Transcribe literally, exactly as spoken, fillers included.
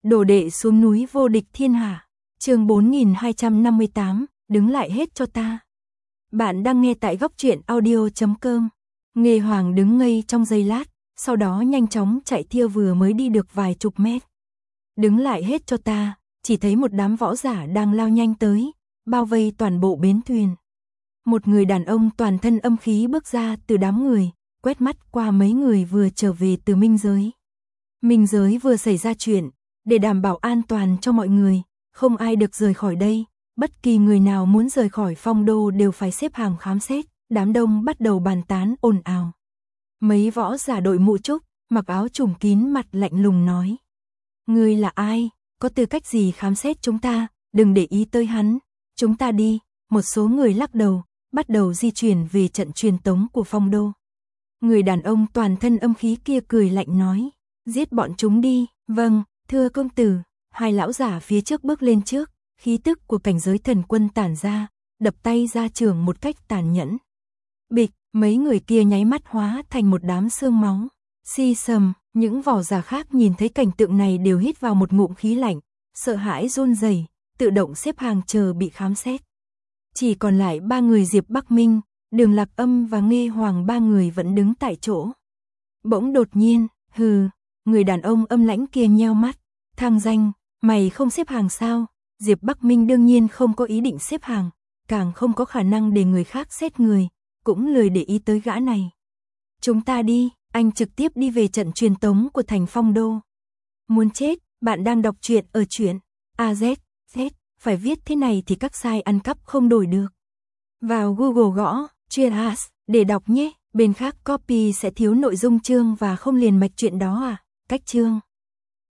Đồ đệ xuống núi vô địch thiên hạ. Chương bốn nghìn hai trăm năm mươi tám, đứng lại hết cho ta. Bạn đang nghe tại góc truyện audio chấm com. Nghê Hoàng đứng ngây trong giây lát, sau đó nhanh chóng chạy thiêu vừa mới đi được vài chục mét. Đứng lại hết cho ta, chỉ thấy một đám võ giả đang lao nhanh tới, bao vây toàn bộ bến thuyền. Một người đàn ông toàn thân âm khí bước ra từ đám người, quét mắt qua mấy người vừa trở về từ minh giới. Minh giới vừa xảy ra chuyện, để đảm bảo an toàn cho mọi người, không ai được rời khỏi đây, bất kỳ người nào muốn rời khỏi phong đô đều phải xếp hàng khám xét, đám đông bắt đầu bàn tán ồn ào. Mấy võ giả đội mũ trúc, mặc áo trùm kín mặt lạnh lùng nói: "Ngươi là ai, có tư cách gì khám xét chúng ta, đừng để ý tới hắn, chúng ta đi." Một số người lắc đầu, bắt đầu di chuyển về trận truyền tống của phong đô. Người đàn ông toàn thân âm khí kia cười lạnh nói: "Giết bọn chúng đi." "Vâng, thưa công tử." Hai lão giả phía trước bước lên trước, khí tức của cảnh giới thần quân tản ra, đập tay ra trường một cách tàn nhẫn. Bịch, mấy người kia nháy mắt hóa thành một đám xương máu. Xi sầm, những võ giả khác nhìn thấy cảnh tượng này đều hít vào một ngụm khí lạnh, sợ hãi run rẩy, tự động xếp hàng chờ bị khám xét. Chỉ còn lại ba người Diệp Bắc Minh, Đường Lạc Âm và Nghê Hoàng, ba người vẫn đứng tại chỗ. Bỗng đột nhiên, hừ, người đàn ông âm lãnh kia nheo mắt, "Thang danh, mày không xếp hàng sao?" Diệp Bắc Minh đương nhiên không có ý định xếp hàng, càng không có khả năng để người khác xét người, cũng lười để ý tới gã này. "Chúng ta đi." Anh trực tiếp đi về trận truyền tống của thành phong đô. Muốn chết, bạn đang đọc truyện ở truyện a zét zét, phải viết thế này thì các site ăn cắp không đổi được. Vào Google gõ truyện as để đọc nhé, bên khác copy sẽ thiếu nội dung chương và không liền mạch truyện đó à. Cách chương